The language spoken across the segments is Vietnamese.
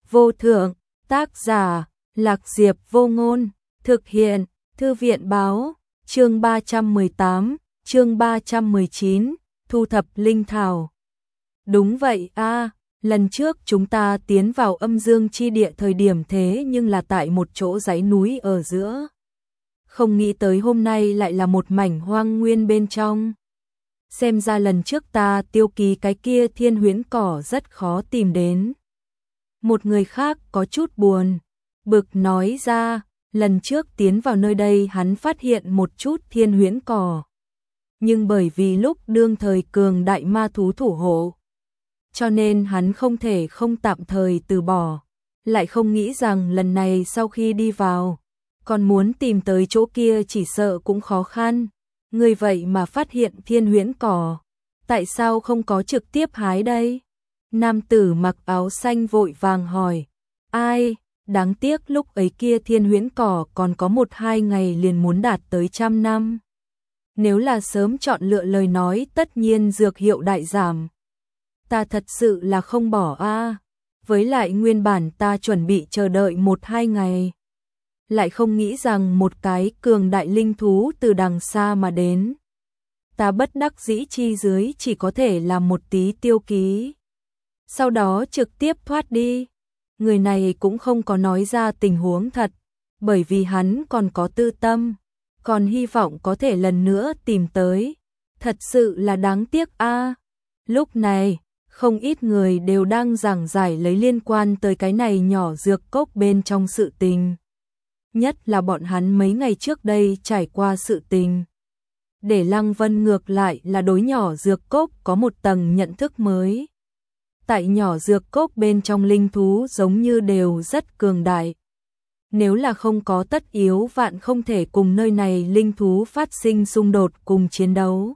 vô thượng, tác giả, Lạc Diệp Vô Ngôn, thực hiện, Thư viện báo, chương 318, chương 319, thu thập linh thảo. Đúng vậy a, lần trước chúng ta tiến vào âm dương chi địa thời điểm thế nhưng là tại một chỗ dãy núi ở giữa. Không nghĩ tới hôm nay lại là một mảnh hoang nguyên bên trong. Xem ra lần trước ta tiêu ký cái kia thiên huyễn cỏ rất khó tìm đến. Một người khác có chút buồn, bực nói ra, lần trước tiến vào nơi đây hắn phát hiện một chút thiên huyễn cỏ. Nhưng bởi vì lúc đương thời cường đại ma thú thủ hộ, cho nên hắn không thể không tạm thời từ bỏ. Lại không nghĩ rằng lần này sau khi đi vào, còn muốn tìm tới chỗ kia chỉ sợ cũng khó khăn. Người vậy mà phát hiện thiên huyễn cỏ, tại sao không có trực tiếp hái đây? Nam tử mặc áo xanh vội vàng hỏi. Ai, đáng tiếc lúc ấy kia thiên huyễn cỏ còn có 1-2 ngày liền muốn đạt tới 100 năm. Nếu là sớm chọn lựa lời nói tất nhiên dược hiệu đại giảm. Ta thật sự là không bỏ a. Với lại nguyên bản ta chuẩn bị chờ đợi 1-2 ngày. Lại không nghĩ rằng một cái cường đại linh thú từ đằng xa mà đến. Ta bất đắc dĩ chi dưới chỉ có thể làm một tí tiêu ký. Sau đó trực tiếp thoát đi. Người này cũng không có nói ra tình huống thật, bởi vì hắn còn có tư tâm, còn hy vọng có thể lần nữa tìm tới. Thật sự là đáng tiếc a. Lúc này, không ít người đều đang giảng giải lấy liên quan tới cái này nhỏ dược cốc bên trong sự tình. Nhất là bọn hắn mấy ngày trước đây trải qua sự tình. Để Lăng Vân ngược lại là đối nhỏ dược cốc có một tầng nhận thức mới. Tại nhỏ dược cốc bên trong linh thú giống như đều rất cường đại. Nếu là không có tất yếu vạn không thể cùng nơi này linh thú phát sinh xung đột cùng chiến đấu.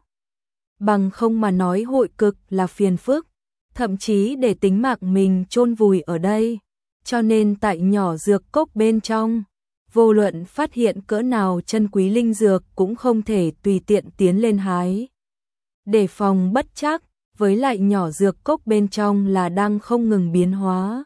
Bằng không mà nói hội cực là phiền phức, thậm chí để tính mạng mình chôn vùi ở đây. Cho nên tại nhỏ dược cốc bên trong, vô luận phát hiện cỡ nào chân quý linh dược cũng không thể tùy tiện tiến lên hái. Để phòng bất trắc, với lại nhỏ dược cốc bên trong là đang không ngừng biến hóa.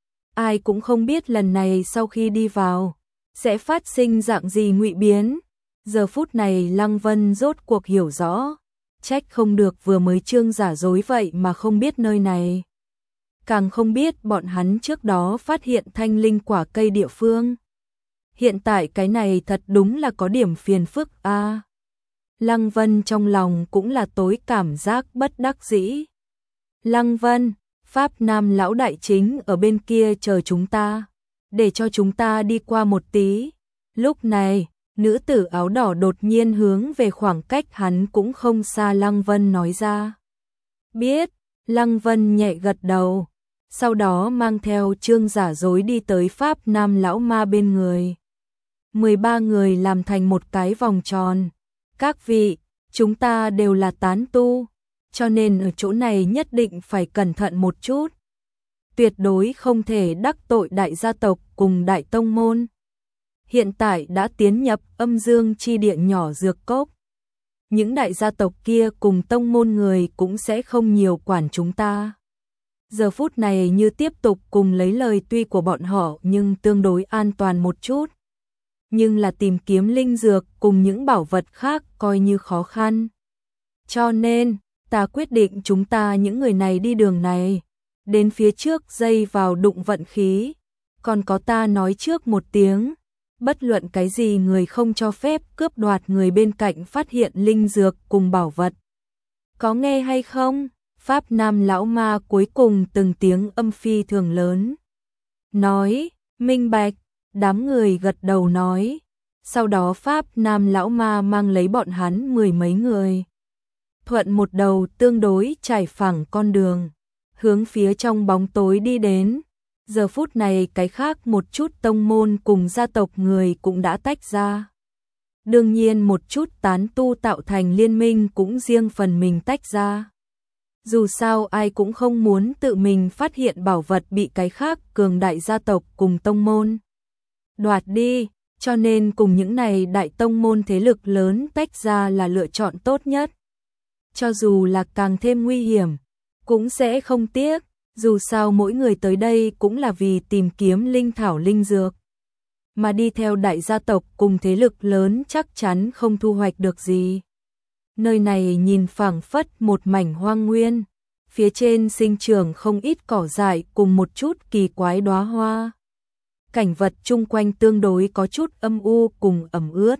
Ai cũng không biết lần này sau khi đi vào, sẽ phát sinh dạng gì ngụy biến. Giờ phút này Lăng Vân rốt cuộc hiểu rõ, trách không được vừa mới trương giả dối vậy mà không biết nơi này. Càng không biết bọn hắn trước đó phát hiện thanh linh quả cây địa phương. Hiện tại cái này thật đúng là có điểm phiền phức a. Lăng Vân trong lòng cũng là tối cảm giác bất đắc dĩ. Lăng Vân, Pháp Nam lão đại chính ở bên kia chờ chúng ta, để cho chúng ta đi qua một tí. Lúc này, nữ tử áo đỏ đột nhiên hướng về khoảng cách hắn cũng không xa Lăng Vân nói ra. Biết, Lăng Vân nhẹ gật đầu, sau đó mang theo trương giả dối đi tới Pháp Nam lão ma bên người. 13 người làm thành một cái vòng tròn. Các vị, chúng ta đều là tán tu, cho nên ở chỗ này nhất định phải cẩn thận một chút. Tuyệt đối không thể đắc tội đại gia tộc cùng đại tông môn. Hiện tại đã tiến nhập âm dương chi địa nhỏ dược cốc. Những đại gia tộc kia cùng tông môn người cũng sẽ không nhiều quản chúng ta. Giờ phút này như tiếp tục cùng lấy lời tuy của bọn họ nhưng tương đối an toàn một chút. Nhưng là tìm kiếm linh dược cùng những bảo vật khác coi như khó khăn. Cho nên, ta quyết định chúng ta những người này đi đường này, đến phía trước dây vào đụng vận khí. Còn có ta nói trước một tiếng, bất luận cái gì người không cho phép cướp đoạt người bên cạnh phát hiện linh dược cùng bảo vật. Có nghe hay không? Pháp Nam lão ma cuối cùng từng tiếng âm phi thường lớn. Nói, minh bạch. Đám người gật đầu nói. Sau đó Pháp Nam lão ma mang lấy bọn hắn 10 mấy người. Thuận một đầu tương đối trải phẳng con đường, hướng phía trong bóng tối đi đến. Giờ phút này cái khác một chút tông môn cùng gia tộc người cũng đã tách ra. Đương nhiên một chút tán tu tạo thành liên minh cũng riêng phần mình tách ra. Dù sao ai cũng không muốn tự mình phát hiện bảo vật bị cái khác cường đại gia tộc cùng tông môn đoạt đi, cho nên cùng những này đại tông môn thế lực lớn tách ra là lựa chọn tốt nhất. Cho dù là càng thêm nguy hiểm, cũng sẽ không tiếc. Dù sao mỗi người tới đây cũng là vì tìm kiếm linh thảo linh dược. Mà đi theo đại gia tộc cùng thế lực lớn chắc chắn không thu hoạch được gì. Nơi này nhìn phảng phất một mảnh hoang nguyên. Phía trên sinh trưởng không ít cỏ dại cùng một chút kỳ quái đóa hoa. Cảnh vật chung quanh tương đối có chút âm u cùng ẩm ướt.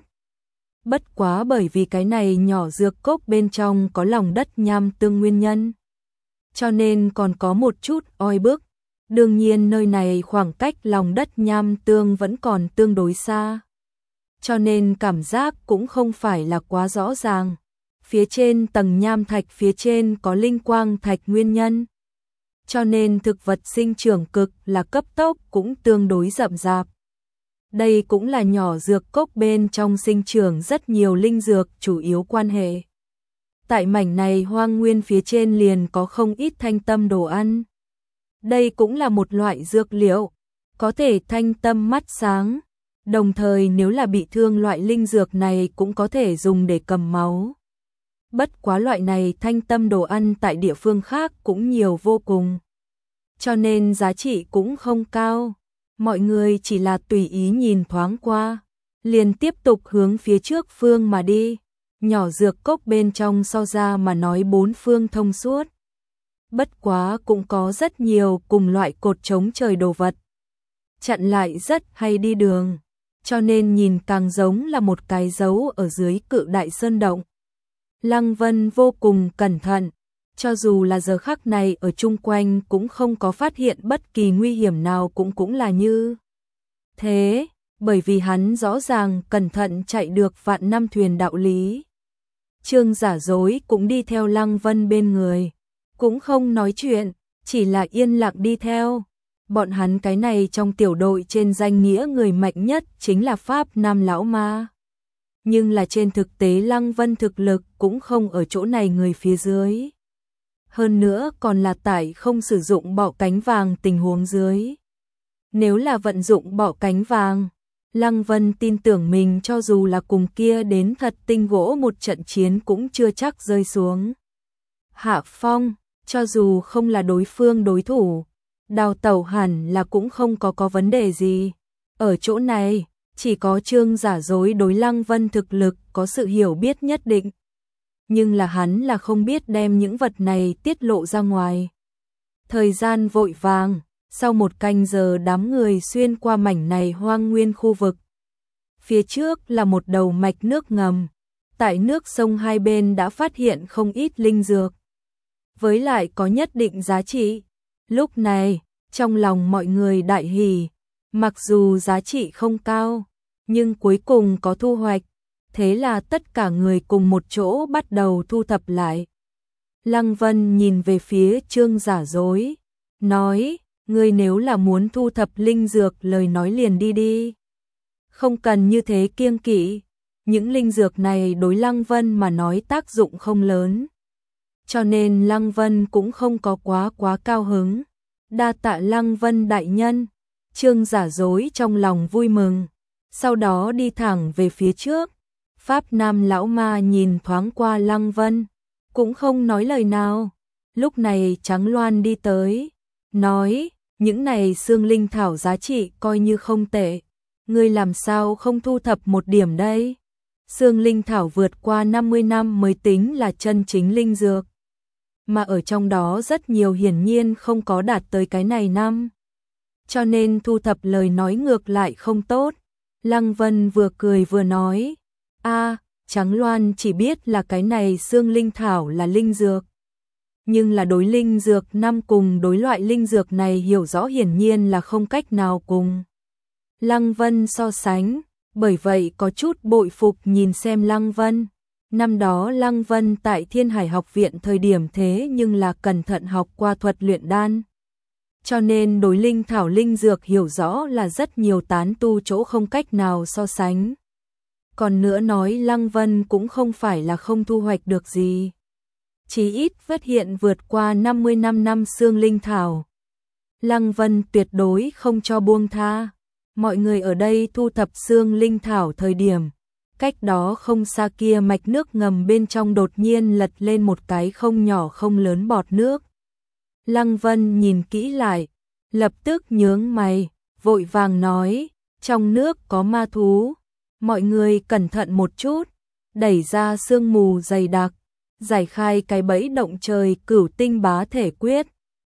Bất quá bởi vì cái này nhỏ dược cốc bên trong có lòng đất nham tương nguyên nhân, cho nên còn có một chút oi bức. Đương nhiên nơi này khoảng cách lòng đất nham tương vẫn còn tương đối xa, cho nên cảm giác cũng không phải là quá rõ ràng. Phía trên tầng nham thạch phía trên có linh quang thạch nguyên nhân, cho nên thực vật sinh trưởng cực là cấp tốc cũng tương đối rậm rạp. Đây cũng là nhỏ dược cốc bên trong sinh trưởng rất nhiều linh dược chủ yếu quan hệ. Tại mảnh này hoang nguyên phía trên liền có không ít thanh tâm đồ ăn. Đây cũng là một loại dược liệu, có thể thanh tâm mắt sáng. Đồng thời nếu là bị thương loại linh dược này cũng có thể dùng để cầm máu. Bất quá loại này thanh tâm đồ ăn tại địa phương khác cũng nhiều vô cùng, cho nên giá trị cũng không cao. Mọi người chỉ là tùy ý nhìn thoáng qua, liền tiếp tục hướng phía trước phương mà đi. Nhỏ dược cốc bên trong so ra mà nói bốn phương thông suốt. Bất quá cũng có rất nhiều cùng loại cột chống trời đồ vật, chặn lại rất hay đi đường, cho nên nhìn càng giống là một cái dấu ở dưới cự đại sơn động. Lăng Vân vô cùng cẩn thận, cho dù là giờ khắc này ở chung quanh cũng không có phát hiện bất kỳ nguy hiểm nào, cũng là như thế, bởi vì hắn rõ ràng cẩn thận chạy được vạn năm thuyền đạo lý. Trương Giả Dối cũng đi theo Lăng Vân bên người, cũng không nói chuyện, chỉ là yên lặng đi theo. Bọn hắn cái này trong tiểu đội trên danh nghĩa người mạnh nhất chính là Pháp Nam Lão Ma. Nhưng là trên thực tế Lăng Vân thực lực cũng không ở chỗ này người phía dưới. Hơn nữa còn là tại không sử dụng bọ cánh vàng tình huống dưới. Nếu là vận dụng bọ cánh vàng, Lăng Vân tin tưởng mình cho dù là cùng kia đến thật tinh gỗ một trận chiến cũng chưa chắc rơi xuống hạ phong. Cho dù không là đối phương đối thủ, đào tẩu hẳn là cũng không có vấn đề gì. Ở chỗ này, chỉ có Trương Giả Dối đối Lăng Vân thực lực có sự hiểu biết nhất định. Nhưng là hắn là không biết đem những vật này tiết lộ ra ngoài. Thời gian vội vàng, sau một canh giờ đám người xuyên qua mảnh này hoang nguyên khu vực. Phía trước là một đầu mạch nước ngầm, tại nước sông hai bên đã phát hiện không ít linh dược, với lại có nhất định giá trị. Lúc này, trong lòng mọi người đại hỉ, mặc dù giá trị không cao, nhưng cuối cùng có thu hoạch, thế là tất cả người cùng một chỗ bắt đầu thu thập lại. Lăng Vân nhìn về phía Trương Giả Dối, nói, ngươi nếu là muốn thu thập linh dược lời nói liền đi đi. Không cần như thế kiêng kỵ, những linh dược này đối Lăng Vân mà nói tác dụng không lớn. Cho nên Lăng Vân cũng không có quá cao hứng. Đa tạ Lăng Vân đại nhân. Trương Giả Dối trong lòng vui mừng, sau đó đi thẳng về phía trước. Pháp Nam Lão Ma nhìn thoáng qua Lăng Vân, cũng không nói lời nào. Lúc này Trắng Loan đi tới, nói, những này xương linh thảo giá trị coi như không tệ. Ngươi làm sao không thu thập một điểm đây? Xương linh thảo vượt qua 50 năm mới tính là chân chính linh dược, mà ở trong đó rất nhiều hiển nhiên không có đạt tới cái này năm. Cho nên thu thập lời nói ngược lại không tốt. Lăng Vân vừa cười vừa nói, Trắng Loan chỉ biết là cái này xương linh thảo là linh dược. Nhưng là đối linh dược năm cùng đối loại linh dược này hiểu rõ hiển nhiên là không cách nào cùng Lăng Vân so sánh, bởi vậy có chút bội phục nhìn xem Lăng Vân. Năm đó Lăng Vân tại Thiên Hải học viện thời điểm thế nhưng là cẩn thận học qua thuật luyện đan. Cho nên đối linh thảo linh dược hiểu rõ là rất nhiều tán tu chỗ không cách nào so sánh. Còn nữa nói Lăng Vân cũng không phải là không thu hoạch được gì. Chí ít phát hiện vượt qua 55 năm xương linh thảo. Lăng Vân tuyệt đối không cho buông tha. Mọi người ở đây thu thập xương linh thảo thời điểm, cách đó không xa kia mạch nước ngầm bên trong đột nhiên lật lên một cái không nhỏ không lớn bọt nước. Lăng Vân nhìn kỹ lại, lập tức nhướng mày, vội vàng nói, trong nước có ma thú, mọi người cẩn thận một chút, đẩy ra sương mù dày đặc, giải khai cái bẫy động trời Cửu Tinh Bá Thể Quyết,